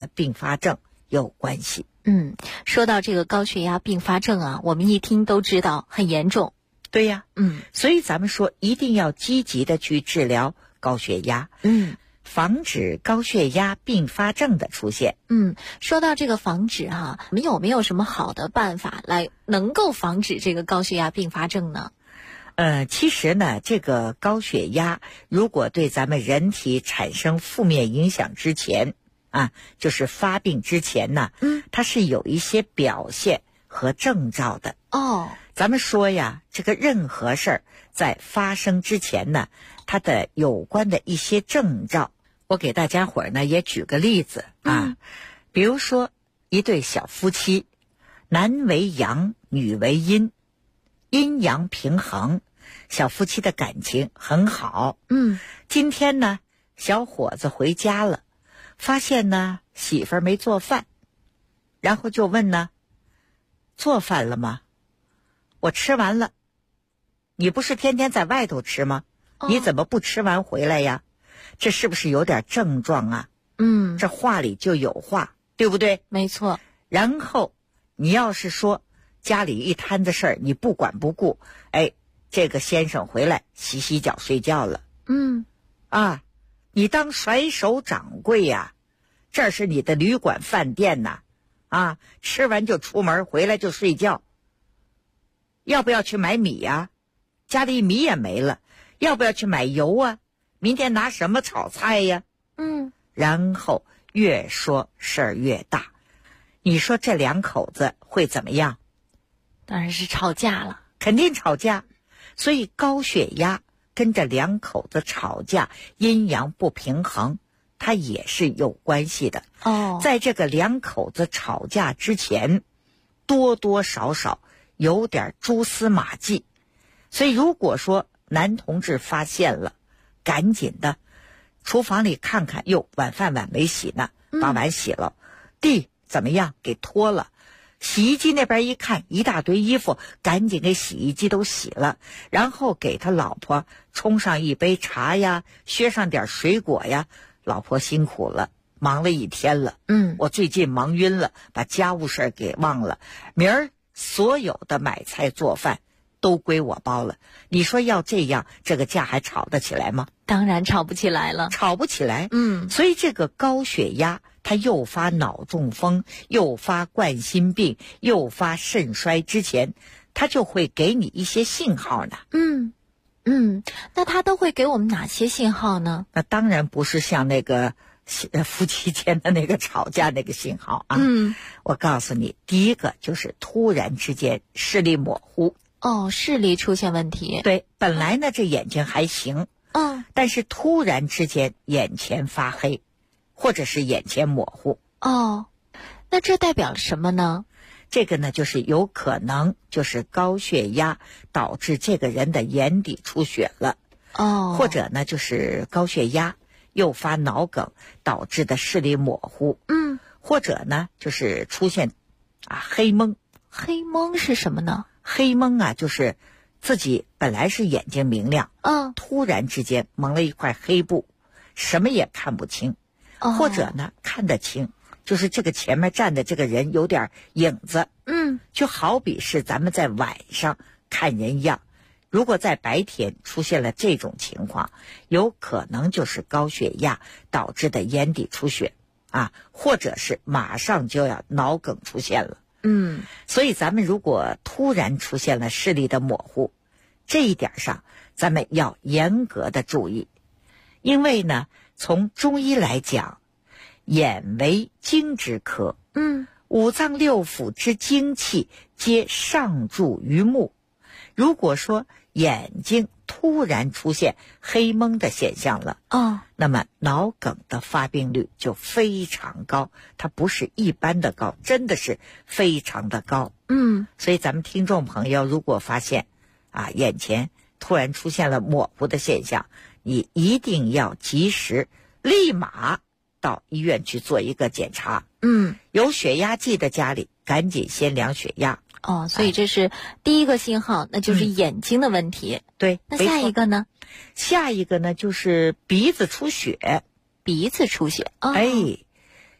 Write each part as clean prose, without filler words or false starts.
并发症有关系。 说到这个高血压并发症啊，我们一听都知道很严重。 对呀，所以咱们说一定要积极的去治疗高血压，防止高血压并发症的出现。 说到这个防止我们有没有什么好的办法来能够防止这个高血压并发症呢？ 其实呢，这个高血压如果对咱们人体产生负面影响之前就是发病之前呢，它是有一些表现和征兆的。咱们说呀，这个任何事儿在发生之前呢，它的有关的一些征兆，我给大家伙儿呢也举个例子比如说一对小夫妻，男为阳，女为阴，阴阳平衡，小夫妻的感情很好。今天呢，小伙子回家了，发现呢媳妇儿没做饭，然后就问呢，做饭了吗？我吃完了。你不是天天在外头吃吗？你怎么不吃完回来呀？这是不是有点症状啊？这话里就有话，对不对？ 没错。 然后你要是说家里一摊子事儿你不管不顾，这个先生回来洗洗脚睡觉了。你当甩手掌柜呀？这是你的旅馆饭店呐，吃完就出门，回来就睡觉。要不要去买米呀？家里米也没了，要不要去买油啊？明天拿什么炒菜呀？然后越说事儿越大，你说这两口子会怎么样？ 当然是吵架了， 肯定吵架。所以高血压跟这两口子吵架，阴阳不平衡，它也是有关系的。在这个两口子吵架之前，多多少少有点蛛丝马迹。所以如果说男同志发现了，赶紧的厨房里看看，哟，晚饭碗没洗呢，把碗洗了，地怎么样给拖了，洗衣机那边一看一大堆衣服，赶紧给洗衣机都洗了，然后给他老婆冲上一杯茶呀，削上点水果呀。老婆辛苦了，忙了一天了，我最近忙晕了，把家务事给忘了，明儿所有的买菜做饭都归我包了。你说要这样，这个架还吵得起来吗？ 当然吵不起来了， 吵不起来。所以这个高血压它诱发脑中风，诱发冠心病，诱发肾衰之前，它就会给你一些信号呢。 那它都会给我们哪些信号呢？ 那当然不是像那个夫妻间的那个吵架那个信号啊。我告诉你，第一个就是突然之间视力模糊。 视力出现问题。 对，本来呢这眼睛还行，但是突然之间眼前发黑，或者是眼前模糊。 那这代表了什么呢？ 这个呢就是有可能就是高血压导致这个人的眼底出血了。或者呢就是高血压诱发脑梗导致的视力模糊。或者呢就是出现黑蒙。 黑蒙是什么呢？ 黑蒙就是自己本来是眼睛明亮，突然之间蒙了一块黑布，什么也看不清。或者呢看得清，就是这个前面站的这个人有点影子。就好比是咱们在晚上看人一样，如果在白天出现了这种情况，有可能就是高血压导致的眼底出血或者是马上就要脑梗出现了。所以咱们如果突然出现了视力的模糊，这一点上咱们要严格的注意。因为呢从中医来讲，眼为精之科，五脏六腑之精气皆上注于目。如果说眼睛突然出现黑蒙的现象了，那么脑梗的发病率就非常高，它不是一般的高，真的是非常的高。所以咱们听众朋友如果发现眼前突然出现了模糊的现象，你一定要及时立马到医院去做一个检查。有血压计的家里赶紧先量血压。 所以这是第一个信号，那就是眼睛的问题。 对， 那下一个呢？ 下一个呢就是鼻子出血。 鼻子出血。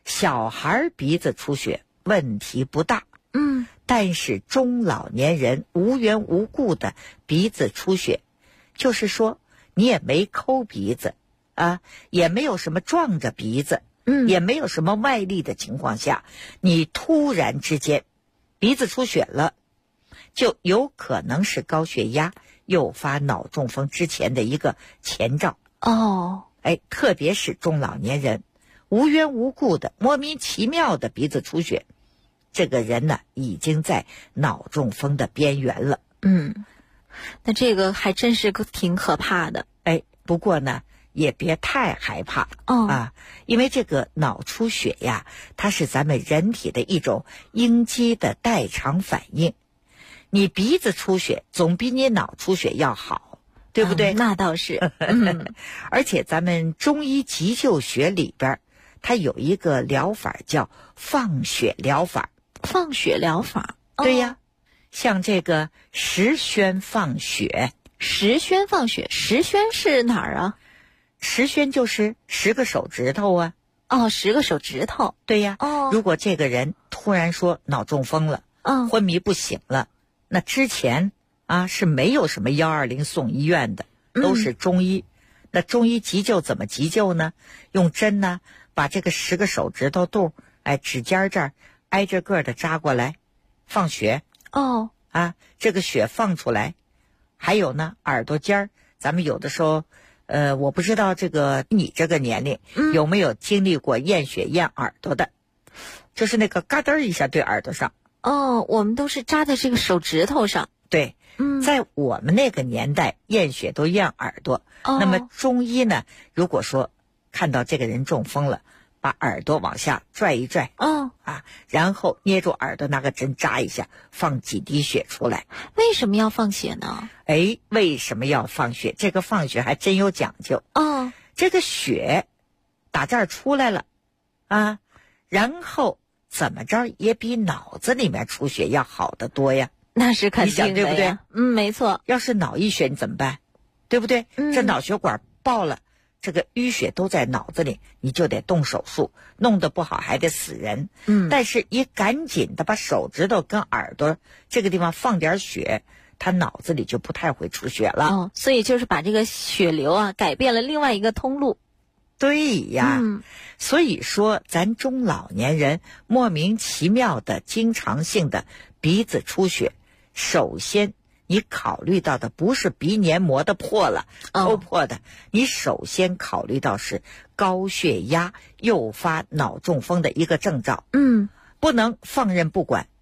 小孩鼻子出血问题不大，但是中老年人无缘无故的鼻子出血，就是说你也没抠鼻子啊，也没有什么撞着鼻子，也没有什么外力的情况下，你突然之间鼻子出血了，就有可能是高血压诱发脑中风之前的一个前兆。特别是中老年人无缘无故的莫名其妙的鼻子出血，这个人呢已经在脑中风的边缘了。 那这个还真是挺可怕的。 不过呢也别太害怕因为这个脑出血呀，它是咱们人体的一种应激的代偿反应。你鼻子出血总比你脑出血要好，对不对？ 那倒是。 而且咱们中医急救学里边，它有一个疗法叫放血疗法。 放血疗法？ 对呀，像这个十宣放血。 十宣放血，十宣是哪儿啊？ 十宣就是10个手指头啊。 10个手指头。 对呀。如果这个人突然说脑中风了，昏迷不醒了，那之前是没有什么120送医院的，都是中医。那中医急救怎么急救呢？用针呢，把这个10个手指头肚，指尖这儿挨着个的扎过来，放血。这个血放出来。还有呢，耳朵尖儿，咱们有的时候，我不知道你这个年龄有没有经历过验血验耳朵的，就是那个嘎噔一下对耳朵上。 我们都是扎在这个手指头上。 对。在我们那个年代验血都验耳朵。那么中医呢，如果说看到这个人中风了，把耳朵往下拽一拽，然后捏住耳朵拿个针扎一下，放几滴血出来。 为什么要放血呢？ 为什么要放血？这个放血还真有讲究。这个血打这儿出来了然后怎么着也比脑子里面出血要好得多呀。 那是肯定的呀， 你想对不对？ 没错。 要是脑溢血你怎么办？对不对？这脑血管爆了，这个淤血都在脑子里，你就得动手术，弄得不好还得死人。但是一赶紧的把手指头跟耳朵这个地方放点血，他脑子里就不太会出血了。 所以就是把这个血流改变了另外一个通路。 对呀。所以说咱中老年人莫名其妙的经常性的鼻子出血，首先你考虑到的不是鼻黏膜的破了抠破的，你首先考虑到是高血压诱发脑中风的一个征兆。不能放任不管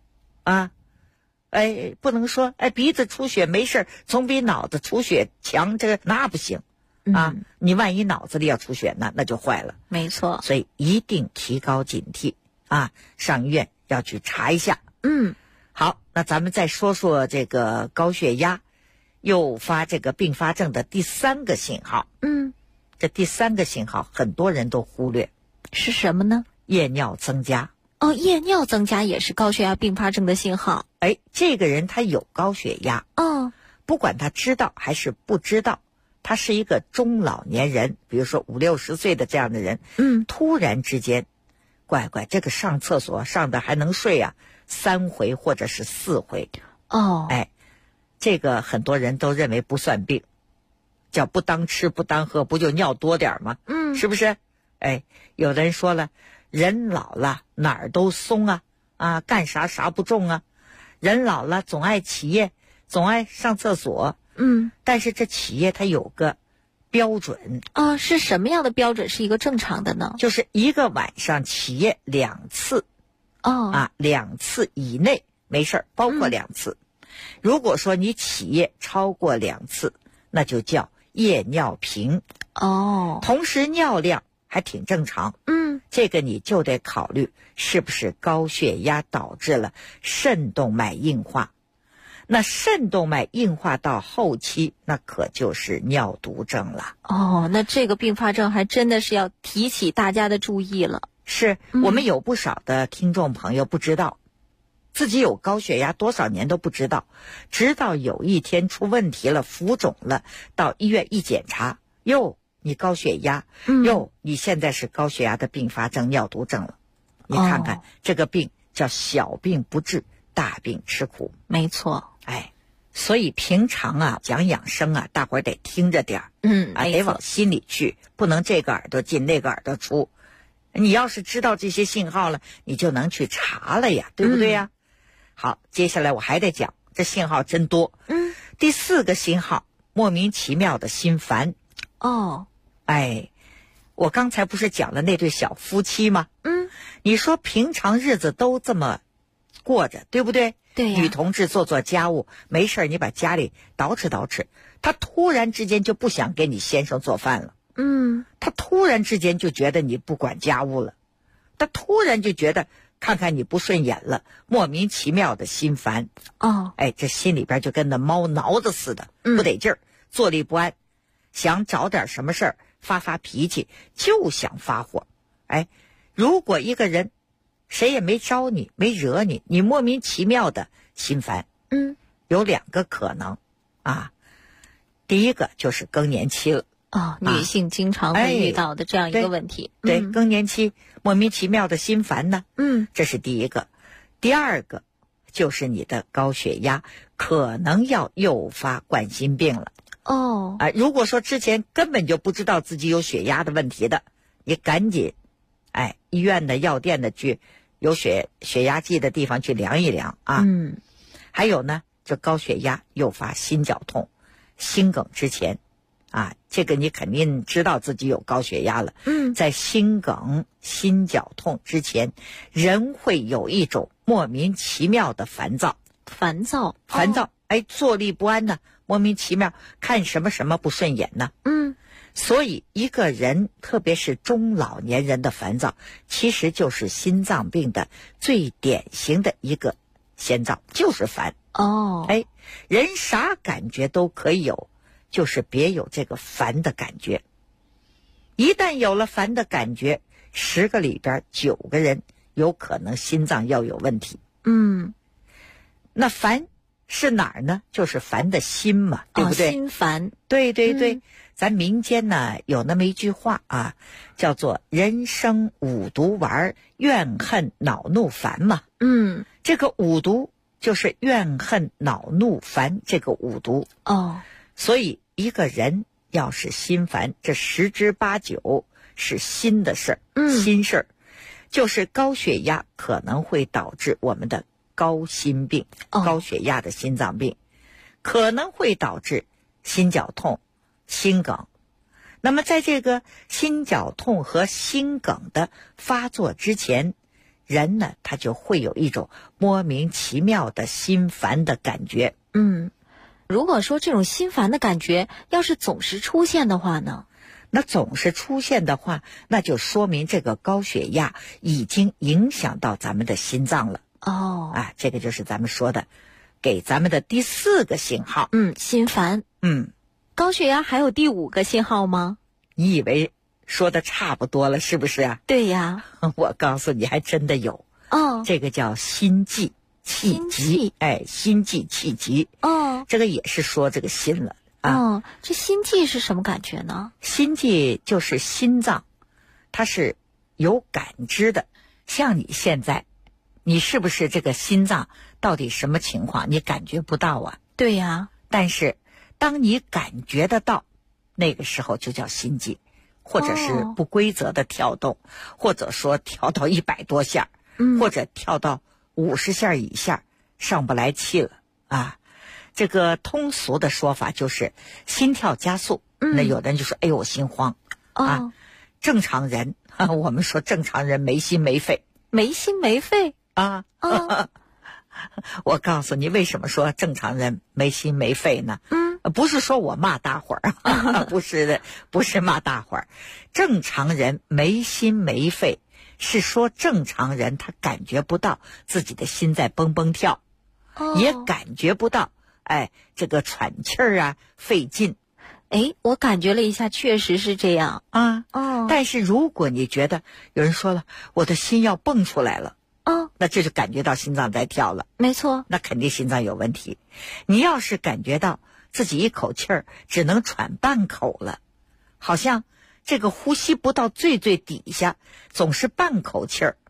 不能说鼻子出血没事总比脑子出血强，那不行你万一脑子里要出血呢，那就坏了。 没错。 所以一定提高警惕上医院要去查一下。好，那咱们再说说这个高血压诱发这个并发症的第3个信号。这第3个信号很多人都忽略。 是什么呢？ 夜尿增加。 夜尿增加也是高血压并发症的信号。 这个人他有高血压不管他知道还是不知道，他是一个中老年人，比如说50、60岁的这样的人，突然之间乖这个上厕所上的还能睡3回或者是4回。这个很多人都认为不算病，叫不当吃不当喝，不就尿多点吗？是不是？有的人说了，人老了哪儿都松干啥不中人老了总爱起夜，总爱上厕所。但是这起夜它有个标准是什么样的标准是一个正常的呢？ 就是一个晚上起夜2次。2次以内没事，包括2次。如果说你起夜超过2次，那就叫夜尿频。同时尿量还挺正常。这个你就得考虑是不是高血压导致了肾动脉硬化。那肾动脉硬化到后期，那可就是尿毒症了。 那这个并发症还真的是要提起大家的注意了。 是我们有不少的听众朋友不知道自己有高血压，多少年都不知道，直到有一天出问题了，浮肿了，到医院一检查，哟，你高血压，哟，你现在是高血压的并发症尿毒症了。 你看看这个病叫小病不治，大病吃苦。 没错。 所以平常啊讲养生啊，大伙儿得听着点儿，得往心里去，不能这个耳朵进那个耳朵出。你要是知道这些信号了，你就能去查了呀，对不对呀？好，接下来我还得讲，这信号真多。第4个信号，莫名其妙的心烦。我刚才不是讲了那对小夫妻吗？你说平常日子都这么过着，对不对？ 对呀。 女同志做家务，没事你把家里捯饬，她突然之间就不想给你先生做饭了。她突然之间就觉得你不管家务了，她突然就觉得看看你不顺眼了，莫名其妙的心烦。这心里边就跟那猫挠子似的，不得劲儿，坐立不安，想找点什么事儿发脾气，就想发火。如果一个人谁也没招你，没惹你，你莫名其妙的心烦，有2个可能啊。第一个就是更年期了。 女性经常会遇到的这样一个问题。 对，更年期莫名其妙的心烦呢。这是第一个。第2个就是你的高血压可能要诱发冠心病了。如果说之前根本就不知道自己有血压的问题的，你赶紧医院的药店的去有血压计的地方去量一量啊。还有呢，这高血压诱发心绞痛、心梗之前这个你肯定知道自己有高血压了。在心梗、心绞痛之前，人会有一种莫名其妙的烦躁，坐立不安呢，莫名其妙，看什么不顺眼呢。所以一个人特别是中老年人的烦躁，其实就是心脏病的最典型的一个先兆，就是烦。人啥感觉都可以有，就是别有这个烦的感觉。一旦有了烦的感觉，10个里边9个人有可能心脏要有问题。那烦是哪儿呢？就是烦的心嘛，对不对？ 心烦。 对对对。咱民间呢有那么一句话叫做人生5毒丸，怨恨恼怒烦嘛。这个5毒就是怨恨恼怒烦这个5毒。所以一个人要是心烦，这10之8九是心的事儿。心事儿就是高血压可能会导致我们的高心病，高血压的心脏病，可能会导致心绞痛、心梗。那么在这个心绞痛和心梗的发作之前，人呢他就会有一种莫名其妙的心烦的感觉。 如果说这种心烦的感觉要是总是出现的话呢？ 那总是出现的话，那就说明这个高血压已经影响到咱们的心脏了。这个就是咱们说的给咱们的第4个信号。 心烦。高血压还有第5个信号吗？ 你以为说的差不多了是不是啊？ 对呀。 我告诉你还真的有。这个叫心悸气急。心悸气急。这个也是说这个心了。 这心悸是什么感觉呢？ 心悸就是心脏它是有感知的。像你现在你是不是这个心脏到底什么情况你感觉不到啊？ 对呀。 但是当你感觉得到，那个时候就叫心悸，或者是不规则的跳动，或者说跳到100多下，或者跳到50下以下，上不来气了这个通俗的说法就是心跳加速。那有的人就说哎呦我心慌正常人我们说正常人没心没肺。 没心没肺我告诉你为什么说正常人没心没肺呢？不是说我骂大伙儿不是的，不是骂大伙儿。正常人没心没肺是说正常人他感觉不到自己的心在蹦蹦跳，也感觉不到这个喘气儿费劲。 我感觉了一下，确实是这样但是如果你觉得有人说了我的心要蹦出来了那这就感觉到心脏在跳了。 没错。 那肯定心脏有问题。你要是感觉到自己一口气儿只能喘半口了，好像这个呼吸不到最最底下，总是半口气儿，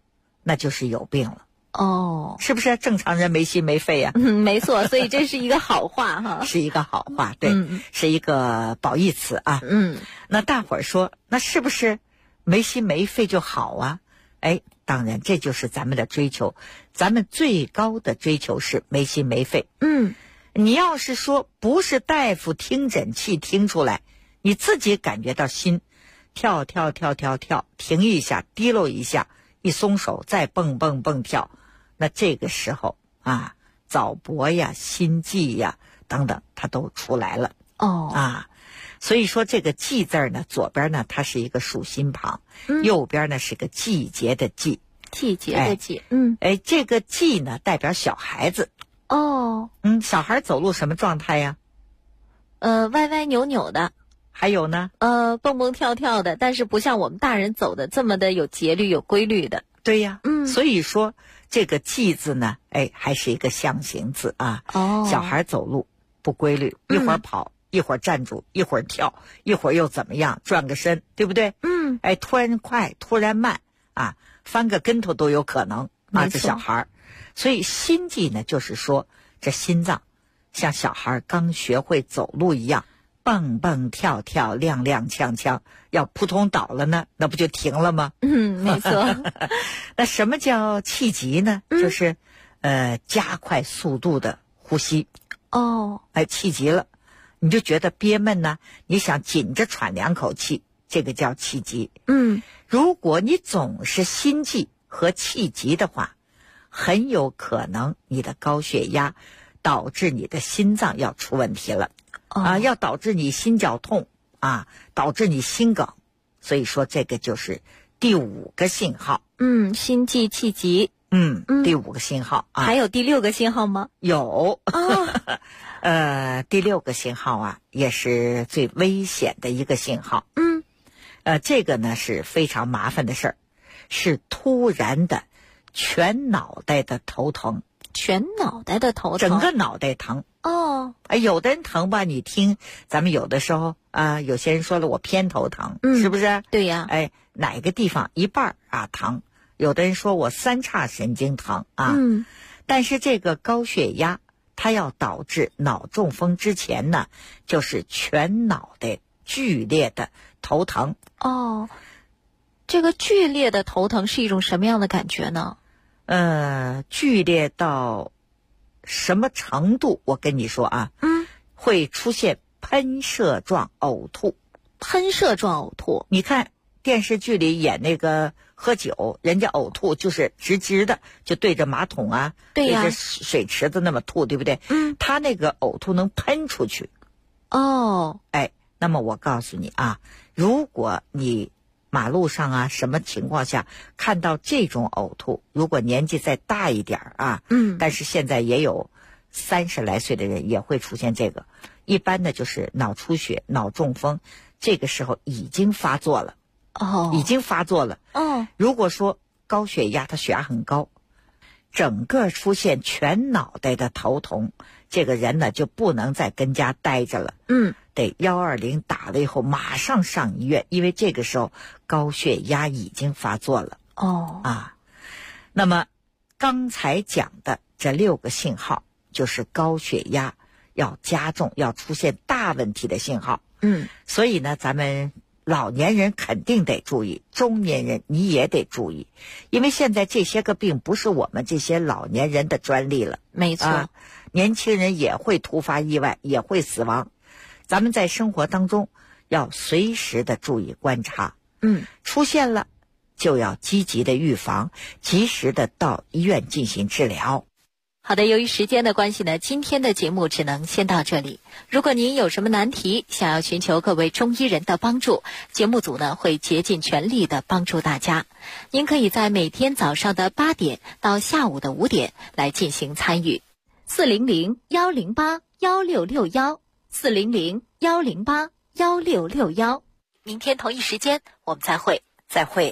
那就是有病了。 哦， 是不是正常人没心没肺呀？ 没错，所以这是一个好话哈。 是一个好话，对，是一个褒义词啊。那大伙儿说，那是不是没心没肺就好啊？哎，当然，这就是咱们的追求，咱们最高的追求是没心没肺。你要是说不是大夫听诊器听出来，你自己感觉到心跳跳跳跳跳，停一下，滴漏一下，一松手再蹦蹦蹦跳，那这个时候啊，早搏呀、心悸呀等等，它都出来了。所以说这个季字呢，左边呢它是一个竖心旁，右边呢是个季节的季。 季节的季。 这个季呢代表小孩子。小孩走路什么状态呀？ 歪歪扭扭的。 还有呢？ 蹦蹦跳跳的，但是不像我们大人走的这么的有节律、有规律的。 对呀。所以说这个季字呢，还是一个象形字啊。小孩走路不规律，一会儿跑，一会儿站住，一会儿跳，一会儿又怎么样，转个身，对不对？突然快，突然慢啊，翻个跟头都有可能啊，这小孩。所以心悸呢，就是说这心脏像小孩刚学会走路一样，蹦蹦跳跳，踉踉跄跄，要扑通倒了呢，那不就停了吗？ 没错。 那什么叫气急呢？就是加快速度的呼吸。气急了，你就觉得憋闷呢，你想紧着喘2口气，这个叫气急。如果你总是心悸和气急的话，很有可能你的高血压导致你的心脏要出问题了。要导致你心绞痛啊，导致你心梗。所以说这个就是第5个信号。 心悸气急。 第5个信号啊。 还有第6个信号吗？ 有。第6个信号啊，也是最危险的一个信号。这个呢是非常麻烦的事儿，是突然的全脑袋的头疼。 全脑袋的头疼， 整个脑袋疼。有的人疼吧，你听咱们有的时候啊，有些人说了我偏头疼，是不是？ 对呀。 哪个地方一半啊疼，有的人说我3叉神经疼啊。但是这个高血压它要导致脑中风之前呢，就是全脑袋剧烈的头疼。 这个剧烈的头疼是一种什么样的感觉呢？ 剧烈到什么程度？我跟你说啊，会出现喷射状呕吐。 喷射状呕吐， 你看电视剧里演那个喝酒，人家呕吐就是直直的，就对着马桶啊， 对呀， 对着水池子那么吐，对不对？他那个呕吐能喷出去。那么我告诉你啊，如果你马路上啊，什么情况下看到这种呕吐，如果年纪再大一点啊，但是现在也有30来岁的人也会出现这个，一般的就是脑出血、脑中风，这个时候已经发作了。已经发作了。如果说高血压，他血压很高，整个出现全脑袋的头疼，这个人呢就不能再跟家待着了。得120打了以后马上上医院，因为这个时候高血压已经发作了。那么刚才讲的这6个信号，就是高血压要加重、要出现大问题的信号。所以呢，咱们老年人肯定得注意，中年人你也得注意，因为现在这些个病不是我们这些老年人的专利了。 没错。 年轻人也会突发意外，也会死亡。咱们在生活当中要随时的注意观察。出现了就要积极的预防，及时的到医院进行治疗。 好的，由于时间的关系呢，今天的节目只能先到这里。如果您有什么难题，想要寻求各位中医人的帮助，节目组呢会竭尽全力的帮助大家。您可以在每天早上的8点到下午的5点来进行参与。400-108-1661，400-108-1661。明天同一时间我们再会。 再会。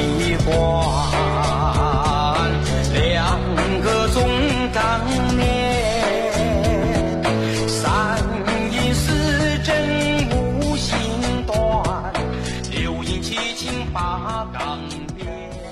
关，两个总当年，三引四针无心断，六引七情八纲变。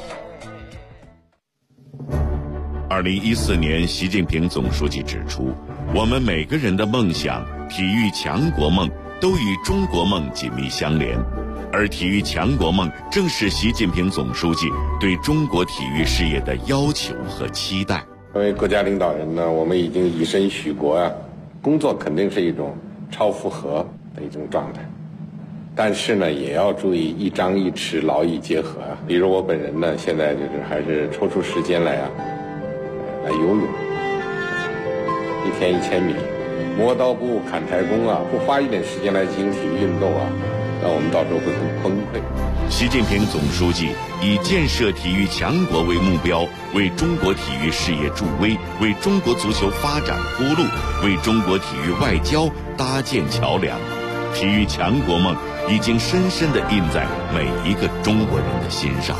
2014年，习近平总书记指出，我们每个人的梦想、体育强国梦都与中国梦紧密相连，而体育强国梦正是习近平总书记对中国体育事业的要求和期待。 作为国家领导人呢，我们已经以身许国啊，工作肯定是一种超负荷的一种状态，但是呢，也要注意一张一弛，劳逸结合啊。比如我本人呢，现在就是还是抽出时间来游泳，一天1000米，磨刀不误砍柴工啊，不花一点时间来进行体育运动啊，那我们到时候会很崩溃。 习近平总书记以建设体育强国为目标，为中国体育事业助威，为中国足球发展铺路，为中国体育外交搭建桥梁。体育强国梦已经深深地印在每一个中国人的心上。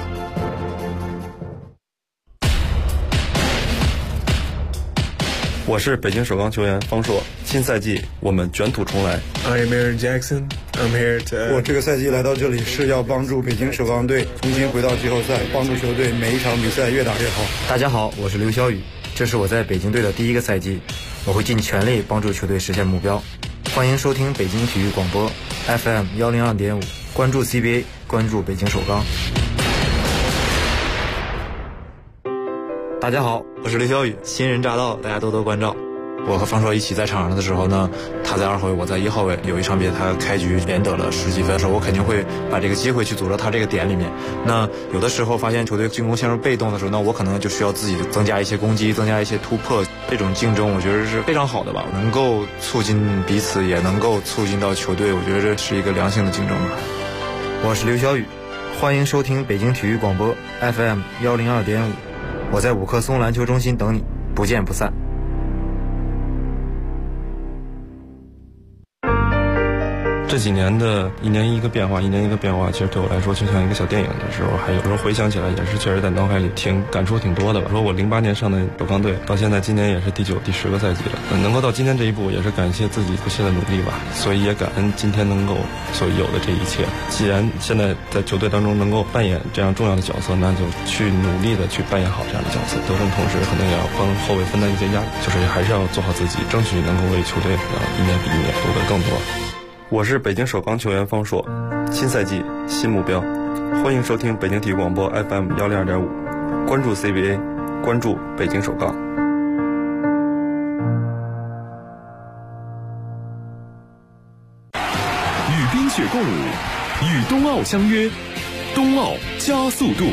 我是北京首钢球员方硕，新赛季我们卷土重来。 I'm Aaron Jackson. I'm here to. 我这个赛季来到这里是要帮助北京首钢队重新回到季后赛，帮助球队每一场比赛越打越好。 大家好，我是刘晓宇，这是我在北京队的第一个赛季，我会尽全力帮助球队实现目标。欢迎收听北京体育广播 FM 102.5，关注 CBA， 关注北京首钢。大家好，我是刘晓宇，新人乍到，大家多多关照。我和方硕一起在场上的时候呢，他在2号位，我在1号位。有一场比赛他开局连得了10几分的时候，我肯定会把这个机会去组到他这个点里面。那有的时候发现球队进攻陷入被动的时候，那我可能就需要自己增加一些攻击，增加一些突破。这种竞争我觉得是非常好的吧，能够促进彼此，也能够促进到球队，我觉得这是一个良性的竞争吧。我是刘晓宇，欢迎收听北京体育广播 FM 102.5，我在5棵松篮球中心等你，不见不散。 这几年的一年一个变化，其实对我来说就像一个小电影的时候，还有时候回想起来也是确实在脑海里感触挺多的吧。说我08年上的首钢队，到现在今年也是第9、第10个赛季了，能够到今天这一步，也是感谢自己不懈的努力吧。所以也感恩今天能够所有的这一切。既然现在在球队当中能够扮演这样重要的角色，那就去努力的去扮演好这样的角色。得胜同时，可能也要帮后卫分担一些压力，就是还是要做好自己，争取能够为球队一年比一年夺得更多。我是北京首钢球员方硕，新赛季新目标，欢迎收听北京体育广播 FM 102.5，关注 CBA， 关注北京首钢。 与冰雪共舞，与冬奥相约，冬奥加速度。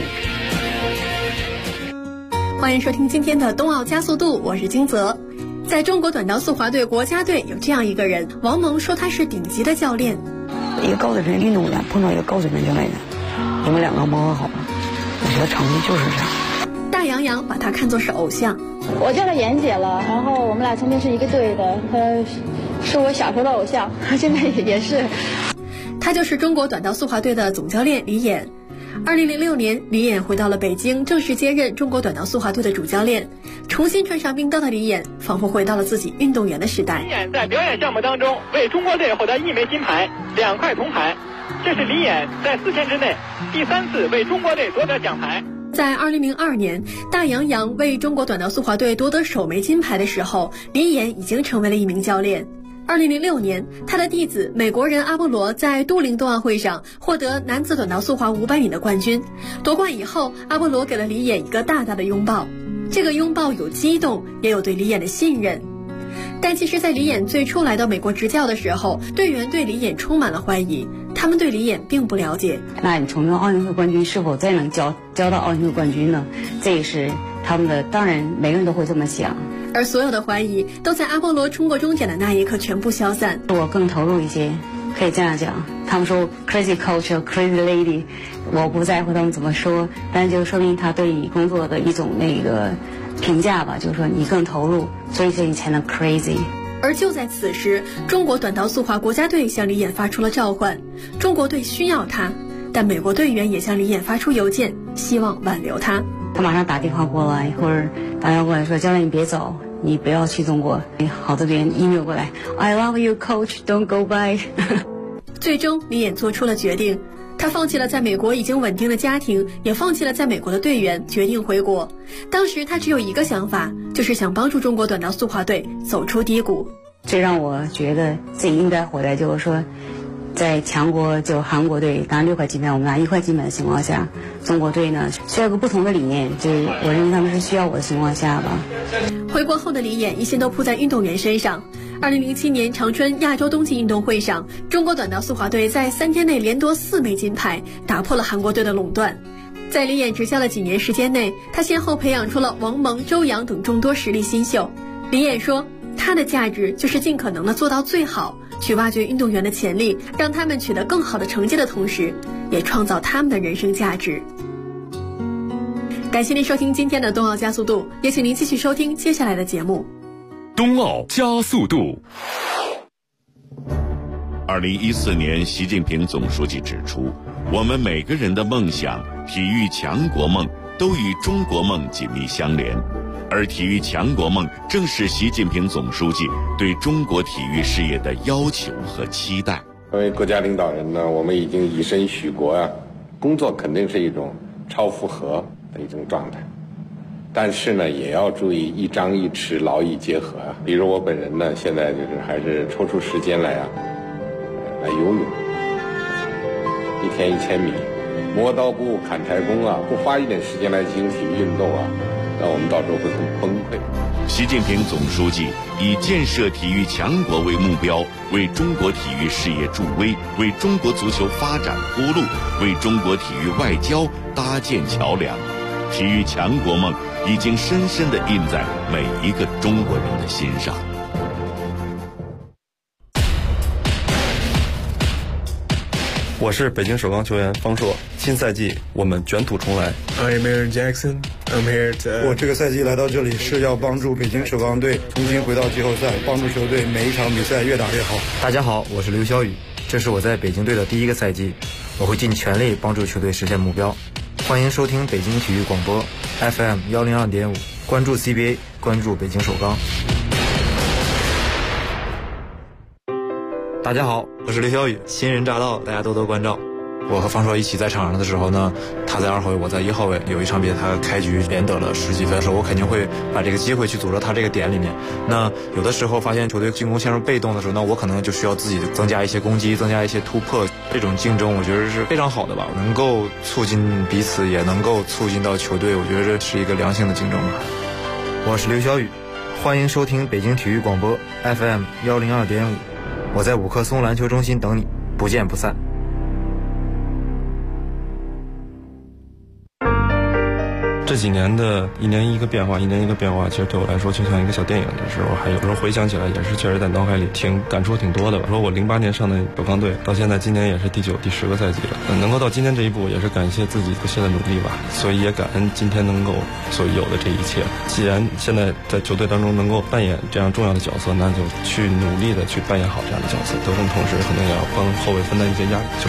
欢迎收听今天的冬奥加速度，我是金泽。在中国短道速滑队国家队有这样一个人，王蒙说他是顶级的教练。 一个高水平运动员碰到一个高水平教练员，你们两个磨合好了，我觉得成绩就是这样。 大杨洋把他看作是偶像。 我叫他妍姐了，然后我们俩曾经是一个队的，他是我小时候的偶像，现在也是。 他就是中国短道速滑队的总教练李演。2006年，李演回到了北京，正式接任中国短道速滑队的主教练。重新穿上冰刀的李演，仿佛回到了自己运动员的时代。 李演在表演项目当中为中国队获得1枚金牌、2块铜牌，这是李演在4天之内第3次为中国队夺得奖牌。 在2002年，大杨洋为中国短道速滑队夺得首枚金牌的时候，李演已经成为了一名教练。2006年，他的弟子美国人阿波罗在都灵冬奥会上获得男子短道速滑500米的冠军。夺冠以后，阿波罗给了李演一个大大的拥抱，这个拥抱有激动，也有对李演的信任。但其实在李演最初来到美国执教的时候，队员对李演充满了怀疑，他们对李演并不了解。 那你从奥运会冠军是否再能教到奥运会冠军呢？这也是他们的，当然每个人都会这么想。 而所有的怀疑都在阿波罗冲过终点的那一刻全部消散。 我更投入一些，可以这样讲。他们说 crazy culture crazy lady， 我不在乎他们怎么说，但就说明他对你工作的一种那个评价吧，就是说你更投入，所以你才能 crazy。 而就在此时，中国短道速滑国家队向李演发出了召唤，中国队需要他，但美国队员也向李演发出邮件， 希望挽留他。 他马上打电话过来，或者打电话过来说：“教练，你别走，你不要去中国。”好多人 email 过来 ：“I love you, coach. Don't go back 。” 最终，李演做出了决定。他放弃了在美国已经稳定的家庭，也放弃了在美国的队员，决定回国。当时他只有一个想法，就是想帮助中国短道速滑队走出低谷。 最让我觉得自己应该回来，就是说，在强国就韩国队拿6块金牌，我们拿1块金牌的情况下，中国队呢需要个不同的理念，就是我认为他们是需要我的情况下吧。 回国后的李演一心都扑在运动员身上。2007年长春亚洲冬季运动会上，中国短道速滑队在3天内连夺4枚金牌，打破了韩国队的垄断。在李演执教的几年时间内，他先后培养出了王蒙、周洋等众多实力新秀。李演说，他的价值就是尽可能的做到最好，去挖掘运动员的潜力，让他们取得更好的成绩的同时，也创造他们的人生价值。感谢您收听今天的冬奥加速度，也请您继续收听接下来的节目。 冬奥加速度。 2014年，习近平总书记指出，我们每个人的梦想、体育强国梦都与中国梦紧密相连，而体育强国梦正是习近平总书记对中国体育事业的要求和期待。 作为国家领导人呢，我们已经以身许国啊，工作肯定是一种超负荷的一种状态。但是呢，也要注意一张一弛，劳逸结合啊。比如我本人呢，现在就是还是抽出时间来来游泳，1天1000米，磨刀不误砍柴工啊，不花一点时间来进行体育运动啊，那我们到时候会很崩溃。 习近平总书记以建设体育强国为目标，为中国体育事业助威，为中国足球发展铺路，为中国体育外交搭建桥梁。体育强国梦已经深深地印在每一个中国人的心上。 我是北京首钢球员方硕，新赛季我们卷土重来。 I'm Aaron Jackson. I'm here to... 我这个赛季来到这里是要帮助北京首钢队重新回到季后赛，帮助球队每一场比赛越打越好。 大家好，我是刘晓宇，这是我在北京队的第一个赛季，我会尽全力帮助球队实现目标。欢迎收听北京体育广播 FM 102.5，关注 CBA， 关注北京首钢。大家好，我是刘晓宇，新人驾到，大家多多关照。我和方硕一起在场上的时候呢，他在2号位，我在1号位。有一场比赛他开局连得了10几分的时候，我肯定会把这个机会去组织他这个点里面。那有的时候发现球队进攻陷入被动的时候，那我可能就需要自己增加一些攻击，增加一些突破。这种竞争我觉得是非常好的吧，能够促进彼此，也能够促进到球队，我觉得这是一个良性的竞争吧。我是刘晓宇，欢迎收听北京体育广播 FM 102.5，我在五棵松篮球中心等你，不见不散。 这几年的一年一个变化，其实对我来说就像一个小电影的时候，还有时候回想起来也是确实在脑海里感触挺多的吧。说我08年上的首钢队，到现在今年也是第9、第10个赛季了，能够到今天这一步，也是感谢自己不懈的努力吧。所以也感恩今天能够所有的这一切。既然现在在球队当中能够扮演这样重要的角色，那就去努力的去扮演好这样的角色，得胜同时可能也要帮后卫分担一些压力。就